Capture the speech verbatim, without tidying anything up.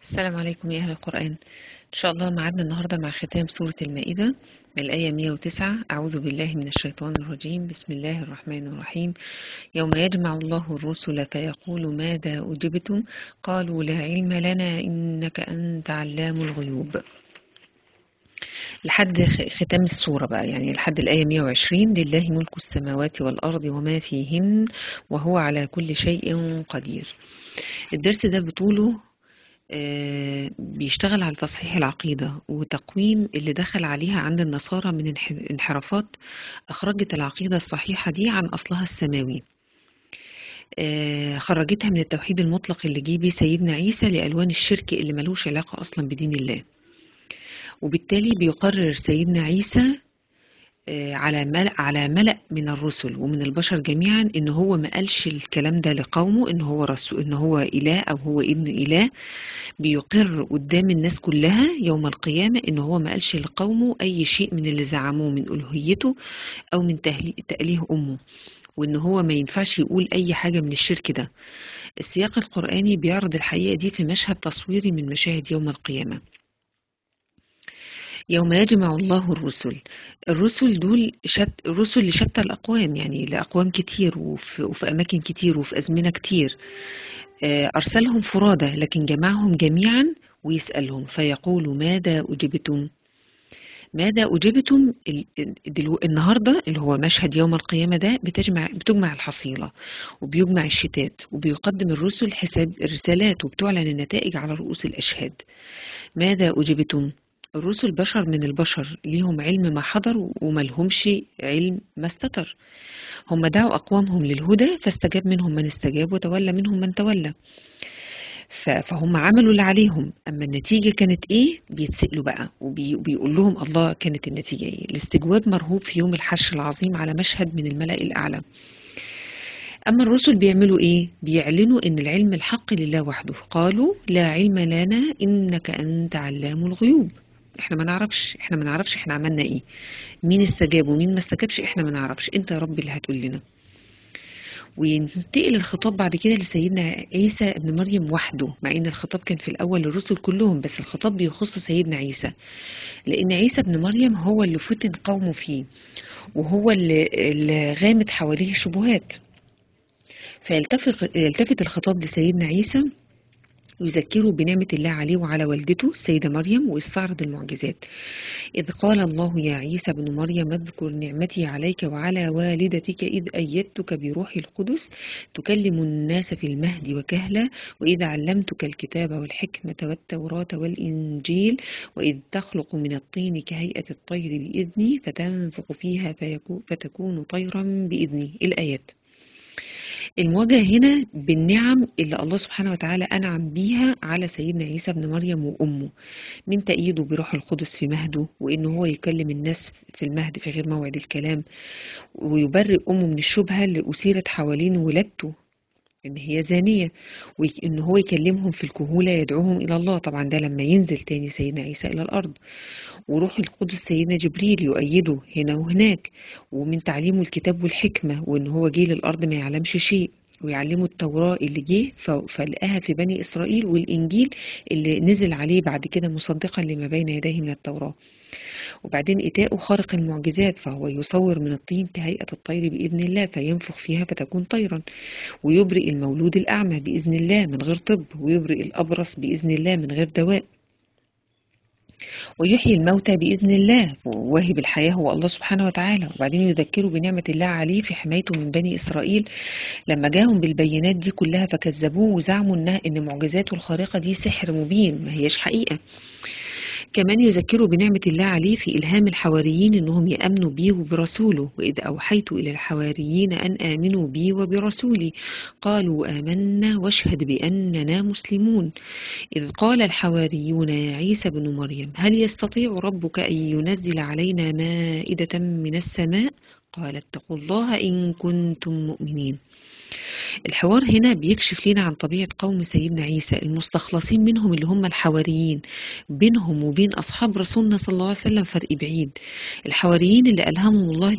السلام عليكم يا أهل القرآن. إن شاء الله معادنا النهاردة مع ختام سورة المائدة من الآية مئة وتسعة. أعوذ بالله من الشيطان الرجيم. بسم الله الرحمن الرحيم. يوم يجمع الله الرسل فيقول ماذا أجبتم قالوا لا علم لنا إنك أنت علام الغيوب. لحد ختام السورة بقى، يعني لحد الآية مئة وعشرين. لله ملك السماوات والأرض وما فيهن وهو على كل شيء قدير. الدرس ده بطوله آه، بيشتغل على تصحيح العقيدة وتقويم اللي دخل عليها عند النصارى من انحرافات أخرجت العقيدة الصحيحة دي عن أصلها السماوي. آه، خرجتها من التوحيد المطلق اللي جه بيه سيدنا عيسى لألوان الشرك اللي ملوش علاقة أصلا بدين الله. وبالتالي بيقرر سيدنا عيسى على ملأ على ملأ من الرسل ومن البشر جميعا إن هو ما قالش الكلام ده لقومه، إن هو رسول، إن هو إله أو هو ابن إله. بيقر قدام الناس كلها يوم القيامة إن هو ما قالش لقومه أي شيء من اللي زعموه من ألوهيته أو من تأليه أمه، وإن هو ما ينفعش يقول أي حاجة من الشرك ده. السياق القرآني بيعرض الحقيقة دي في مشهد تصويري من مشاهد يوم القيامة. يوم يجمع الله الرسل. الرسل دول شت الرسل لشتى الأقوام، يعني لأقوام كتير وفي, وفي أماكن كتير وفي أزمنة كتير. أرسلهم فرادى لكن جمعهم جميعا ويسألهم فيقول ماذا أجبتم. ماذا أجبتم النهاردة اللي هو مشهد يوم القيامة ده بتجمع بتجمع الحصيلة وبيجمع الشتات وبيقدم الرسل حساب الرسالات وبتعلن النتائج على رؤوس الأشهاد. ماذا أجبتم؟ الرسل بشر من البشر، ليهم علم ما حضر وملهمش علم ما استتر. هم دعوا أقوامهم للهدى فاستجاب منهم من استجاب وتولى منهم من تولى. فهم عملوا اللي عليهم، أما النتيجة كانت إيه بيتسألوا بقى وبيقول لهم الله كانت النتيجة إيه. الاستجواب مرهوب في يوم الحشر العظيم على مشهد من الملأ الأعلى. أما الرسل بيعملوا إيه؟ بيعلنوا إن العلم الحق لله وحده. قالوا لا علم لنا إنك أنت علام الغيوب. إحنا ما نعرفش إحنا ما نعرفش إحنا عملنا إيه، مين استجاب ومين ما استجابش، إحنا ما نعرفش، أنت يا رب اللي هتقول لنا. وينتقل الخطاب بعد كده لسيدنا عيسى ابن مريم وحده، مع ان الخطاب كان في الاول للرسل كلهم، بس الخطاب بيخص سيدنا عيسى لان عيسى ابن مريم هو اللي فتن قومه فيه وهو اللي, اللي غامت حواليه شبهات. فيلتفت يلتفت الخطاب لسيدنا عيسى ويذكره بنعمة الله عليه وعلى والدته السيدة مريم ويستعرض المعجزات. إذ قال الله يا عيسى بن مريم اذكر نعمتي عليك وعلى والدتك إذ أيدتك بروح القدس تكلم الناس في المهد وكهلا وإذ علمتك الكتاب والحكمة والتوراة والإنجيل وإذ تخلق من الطين كهيئة الطير بإذني فتنفخ فيها فتكون طيرا بإذني. الآيات. المواجهة هنا بالنعم اللي الله سبحانه وتعالى أنعم بيها على سيدنا عيسى بن مريم وأمه، من تأييده بروح القدس في مهده وإنه هو يكلم الناس في المهد في غير موعد الكلام، ويبرئ أمه من الشبهة اللي أثيرت حوالين ولادته إن هي زانية، وإن هو يكلمهم في الكهولة يدعوهم إلى الله. طبعا ده لما ينزل تاني سيدنا عيسى إلى الأرض، وروح القدس سيدنا جبريل يؤيده هنا وهناك، ومن تعليمه الكتاب والحكمة وإن هو جه للأرض ما يعلمش شيء، ويعلمه التوراة اللي جه فلقاها في بني إسرائيل والإنجيل اللي نزل عليه بعد كده مصدقا لما بين يديه من التوراة. وبعدين إتاؤه خارق المعجزات، فهو يصور من الطين كهيئة الطير بإذن الله فينفخ فيها فتكون طيرا، ويبرئ المولود الأعمى بإذن الله من غير طب، ويبرئ الأبرص بإذن الله من غير دواء، ويحيي الموتى بإذن الله، وواهب الحياة هو الله سبحانه وتعالى. وبعدين يذكروا بنعمة الله عليه في حمايته من بني إسرائيل لما جاهم بالبينات دي كلها فكذبوه وزعموا إنها إن معجزاته الخارقة دي سحر مبين ما هيش حقيقة. كمان يذكروا بنعمة الله عليه في إلهام الحواريين إنهم يأمنوا بيه وبرسوله. وإذ أوحيت إلى الحواريين أن آمنوا بي وبرسولي قالوا آمنا واشهد بأننا مسلمون. إذ قال الحواريون يا عيسى بن مريم هل يستطيع ربك أن ينزل علينا مائدة من السماء قال اتقوا الله إن كنتم مؤمنين. الحوار هنا بيكشف لنا عن طبيعة قوم سيدنا عيسى المستخلصين منهم اللي هم الحواريين. بينهم وبين أصحاب رسولنا صلى الله عليه وسلم فرق بعيد. الحواريين اللي ألهمهم الله